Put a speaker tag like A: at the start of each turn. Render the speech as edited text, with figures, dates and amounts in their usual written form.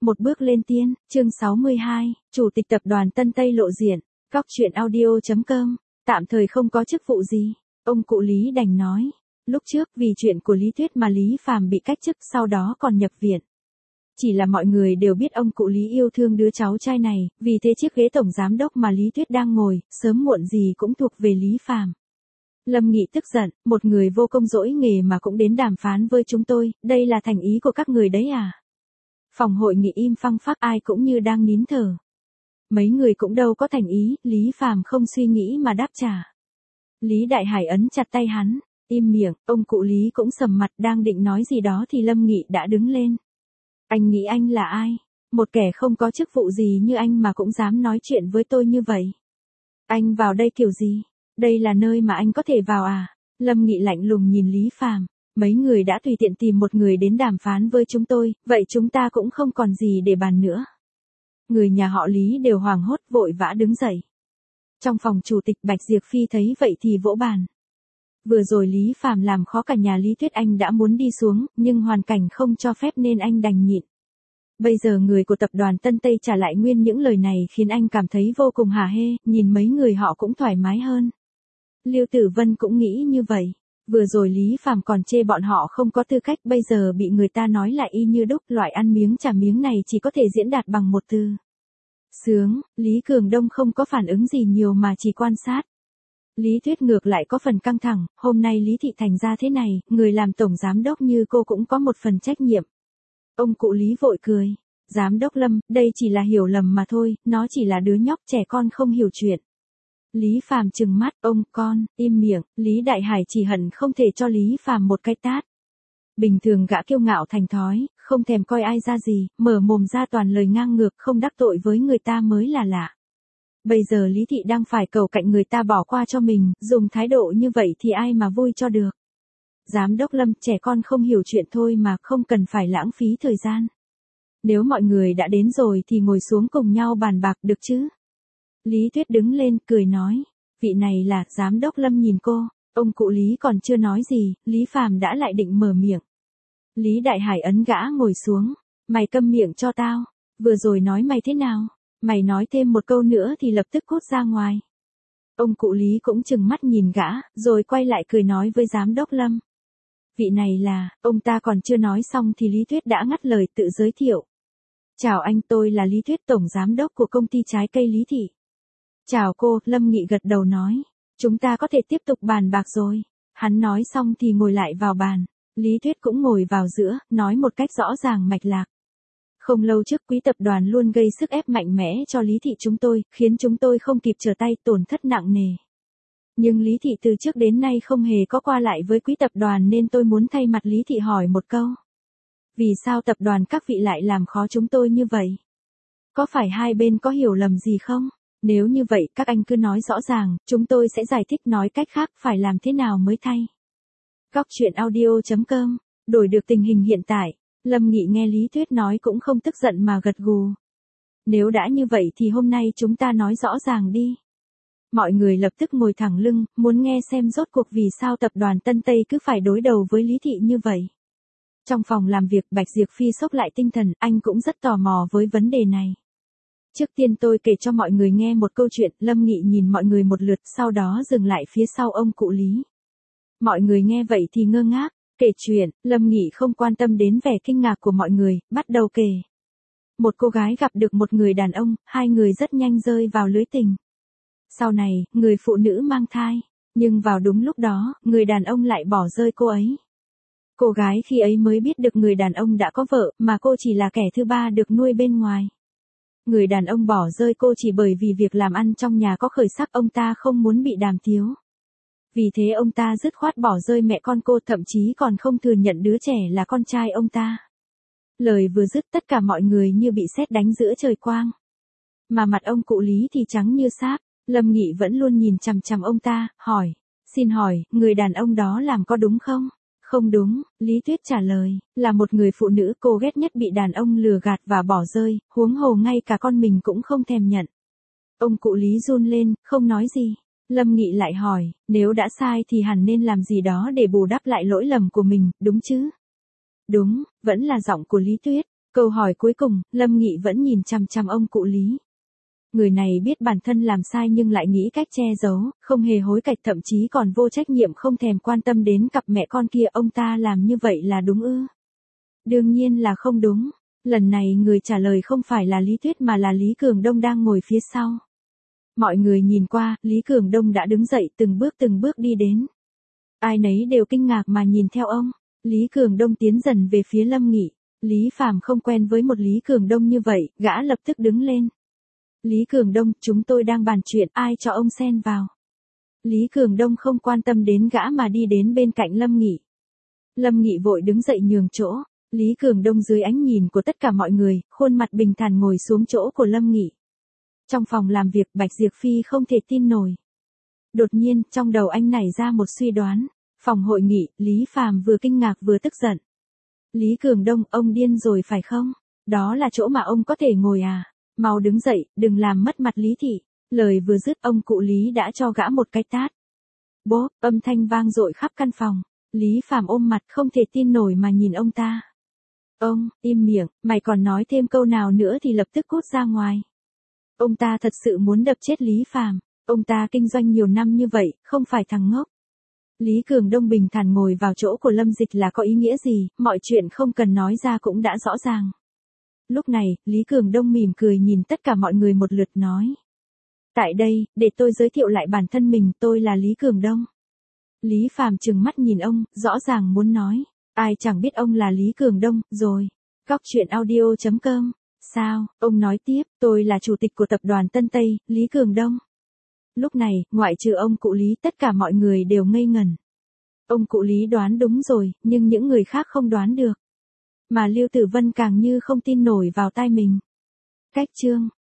A: Một bước lên tiên, chương 62, Chủ tịch tập đoàn Tân Tây lộ diện, Góc truyện audio.com, tạm thời không có chức vụ gì. Ông cụ Lý đành nói, lúc trước vì chuyện của Lý Tuyết mà Lý Phàm bị cách chức sau đó còn nhập viện. Chỉ là mọi người đều biết ông cụ Lý yêu thương đứa cháu trai này, vì thế chiếc ghế tổng giám đốc mà Lý Tuyết đang ngồi, sớm muộn gì cũng thuộc về Lý Phàm. Lâm Nghị tức giận, một người vô công dỗi nghề mà cũng đến đàm phán với chúng tôi, đây là thành ý của các người đấy à? Phòng hội nghị im phăng phắc, ai cũng như đang nín thở. Mấy người cũng đâu có thành ý, Lý Phàm không suy nghĩ mà đáp trả. Lý Đại Hải ấn chặt tay hắn, im miệng, ông cụ Lý cũng sầm mặt đang định nói gì đó thì Lâm Nghị đã đứng lên. Anh nghĩ anh là ai? Một kẻ không có chức vụ gì như anh mà cũng dám nói chuyện với tôi như vậy. Anh vào đây kiểu gì? Đây là nơi mà anh có thể vào à? Lâm Nghị lạnh lùng nhìn Lý Phàm. Mấy người đã tùy tiện tìm một người đến đàm phán với chúng tôi, vậy chúng ta cũng không còn gì để bàn nữa. Người nhà họ Lý đều hoảng hốt vội vã đứng dậy. Trong phòng chủ tịch Bạch Diệp Phi thấy vậy thì vỗ bàn. Vừa rồi Lý Phàm làm khó cả nhà Lý Tuyết, anh đã muốn đi xuống, nhưng hoàn cảnh không cho phép nên anh đành nhịn. Bây giờ người của tập đoàn Tân Tây trả lại nguyên những lời này khiến anh cảm thấy vô cùng hả hê, nhìn mấy người họ cũng thoải mái hơn. Lưu Tử Vân cũng nghĩ như vậy. Vừa rồi Lý Phàm còn chê bọn họ không có tư cách, bây giờ bị người ta nói lại y như đúc, loại ăn miếng trả miếng này chỉ có thể diễn đạt bằng một từ. Sướng. Lý Cường Đông không có phản ứng gì nhiều mà chỉ quan sát. Lý Tuyết ngược lại có phần căng thẳng, hôm nay Lý Thị thành ra thế này, người làm tổng giám đốc như cô cũng có một phần trách nhiệm. Ông cụ Lý vội cười. Giám đốc Lâm, đây chỉ là hiểu lầm mà thôi, nó chỉ là đứa nhóc trẻ con không hiểu chuyện. Lý Phàm trừng mắt, ông con, im miệng, Lý Đại Hải chỉ hận không thể cho Lý Phàm một cái tát. Bình thường gã kiêu ngạo thành thói, không thèm coi ai ra gì, mở mồm ra toàn lời ngang ngược, không đắc tội với người ta mới là lạ. Bây giờ Lý Thị đang phải cầu cạnh người ta bỏ qua cho mình, dùng thái độ như vậy thì ai mà vui cho được. Giám đốc Lâm, trẻ con không hiểu chuyện thôi mà, không cần phải lãng phí thời gian. Nếu mọi người đã đến rồi thì ngồi xuống cùng nhau bàn bạc được chứ? Lý Tuyết đứng lên, cười nói. Vị này là, giám đốc Lâm nhìn cô, ông cụ Lý còn chưa nói gì, Lý Phàm đã lại định mở miệng. Lý Đại Hải ấn gã ngồi xuống. Mày câm miệng cho tao, vừa rồi nói mày thế nào? Mày nói thêm một câu nữa thì lập tức cút ra ngoài. Ông cụ Lý cũng trừng mắt nhìn gã, rồi quay lại cười nói với giám đốc Lâm. Vị này là, ông ta còn chưa nói xong thì Lý Tuyết đã ngắt lời tự giới thiệu. Chào anh, tôi là Lý Tuyết, tổng giám đốc của công ty trái cây Lý Thị. Chào cô, Lâm Nghị gật đầu nói. Chúng ta có thể tiếp tục bàn bạc rồi. Hắn nói xong thì ngồi lại vào bàn. Lý Tuyết cũng ngồi vào giữa, nói một cách rõ ràng mạch lạc. Không lâu trước quý tập đoàn luôn gây sức ép mạnh mẽ cho Lý Thị chúng tôi, khiến chúng tôi không kịp trở tay, tổn thất nặng nề. Nhưng Lý Thị từ trước đến nay không hề có qua lại với quý tập đoàn nên tôi muốn thay mặt Lý Thị hỏi một câu. Vì sao tập đoàn các vị lại làm khó chúng tôi như vậy? Có phải hai bên có hiểu lầm gì không? Nếu như vậy các anh cứ nói rõ ràng, chúng tôi sẽ giải thích, nói cách khác phải làm thế nào mới thay. Góc truyện audio.com, đổi được tình hình hiện tại. Lâm Nghị nghe Lý Tuyết nói cũng không tức giận mà gật gù. Nếu đã như vậy thì hôm nay chúng ta nói rõ ràng đi. Mọi người lập tức ngồi thẳng lưng, muốn nghe xem rốt cuộc vì sao tập đoàn Tân Tây cứ phải đối đầu với Lý Thị như vậy. Trong phòng làm việc Bạch Diệp Phi sốc lại tinh thần, anh cũng rất tò mò với vấn đề này. Trước tiên tôi kể cho mọi người nghe một câu chuyện, Lâm Nghị nhìn mọi người một lượt, sau đó dừng lại phía sau ông cụ Lý. Mọi người nghe vậy thì ngơ ngác. Kể chuyện, Lâm Nghị không quan tâm đến vẻ kinh ngạc của mọi người, bắt đầu kể. Một cô gái gặp được một người đàn ông, hai người rất nhanh rơi vào lưới tình. Sau này, người phụ nữ mang thai, nhưng vào đúng lúc đó, người đàn ông lại bỏ rơi cô ấy. Cô gái khi ấy mới biết được người đàn ông đã có vợ, mà cô chỉ là kẻ thứ ba được nuôi bên ngoài. Người đàn ông bỏ rơi cô chỉ bởi vì việc làm ăn trong nhà có khởi sắc, ông ta không muốn bị đàm tiếu. Vì thế ông ta dứt khoát bỏ rơi mẹ con cô, thậm chí còn không thừa nhận đứa trẻ là con trai ông ta. Lời vừa dứt tất cả mọi người như bị sét đánh giữa trời quang. Mà mặt ông cụ Lý thì trắng như sáp. Lâm Nghị vẫn luôn nhìn chằm chằm ông ta, hỏi. Xin hỏi, người đàn ông đó làm có đúng không? Không đúng, Lý Tuyết trả lời, là một người phụ nữ, cô ghét nhất bị đàn ông lừa gạt và bỏ rơi, huống hồ ngay cả con mình cũng không thèm nhận. Ông cụ Lý run lên, không nói gì. Lâm Nghị lại hỏi, nếu đã sai thì hẳn nên làm gì đó để bù đắp lại lỗi lầm của mình, đúng chứ? Đúng, vẫn là giọng của Lý Tuyết. Câu hỏi cuối cùng, Lâm Nghị vẫn nhìn chằm chằm ông cụ Lý. Người này biết bản thân làm sai nhưng lại nghĩ cách che giấu, không hề hối cải, thậm chí còn vô trách nhiệm, không thèm quan tâm đến cặp mẹ con kia. Ông ta làm như vậy là đúng ư? Đương nhiên là không đúng. Lần này người trả lời không phải là Lý Tuyết mà là Lý Cường Đông đang ngồi phía sau. Mọi người nhìn qua, Lý Cường Đông đã đứng dậy từng bước đi đến. Ai nấy đều kinh ngạc mà nhìn theo ông. Lý Cường Đông tiến dần về phía Lâm Nghị. Lý Phàm không quen với một Lý Cường Đông như vậy, gã lập tức đứng lên. Lý Cường Đông, chúng tôi đang bàn chuyện, ai cho ông xen vào? Lý Cường Đông không quan tâm đến gã mà đi đến bên cạnh Lâm Nghị. Lâm Nghị vội đứng dậy nhường chỗ. Lý Cường Đông dưới ánh nhìn của tất cả mọi người, khuôn mặt bình thản ngồi xuống chỗ của Lâm Nghị. Trong phòng làm việc, Bạch Diệp Phi không thể tin nổi. Đột nhiên, trong đầu anh nảy ra một suy đoán. Phòng hội nghị, Lý Phàm vừa kinh ngạc vừa tức giận. Lý Cường Đông, ông điên rồi phải không? Đó là chỗ mà ông có thể ngồi à? Mau đứng dậy, đừng làm mất mặt Lý thị. Lời vừa dứt, ông cụ Lý đã cho gã một cái tát. Bốp, âm thanh vang dội khắp căn phòng. Lý Phàm ôm mặt không thể tin nổi mà nhìn ông ta. Ông, im miệng, mày còn nói thêm câu nào nữa thì lập tức cút ra ngoài. Ông ta thật sự muốn đập chết Lý Phàm. Ông ta kinh doanh nhiều năm như vậy, không phải thằng ngốc. Lý Cường Đông bình thản ngồi vào chỗ của Lâm Dịch là có ý nghĩa gì, mọi chuyện không cần nói ra cũng đã rõ ràng. Lúc này, Lý Cường Đông mỉm cười nhìn tất cả mọi người một lượt nói. Tại đây, để tôi giới thiệu lại bản thân mình, tôi là Lý Cường Đông. Lý Phàm trừng mắt nhìn ông, rõ ràng muốn nói. Ai chẳng biết ông là Lý Cường Đông, rồi. Góc truyện audio.com. Sao, ông nói tiếp, tôi là chủ tịch của tập đoàn Tân Tây, Lý Cường Đông. Lúc này, ngoại trừ ông cụ Lý, tất cả mọi người đều ngây ngẩn. Ông cụ Lý đoán đúng rồi, nhưng những người khác không đoán được. Mà Lưu Tử Vân càng như không tin nổi vào tai mình. Cách chương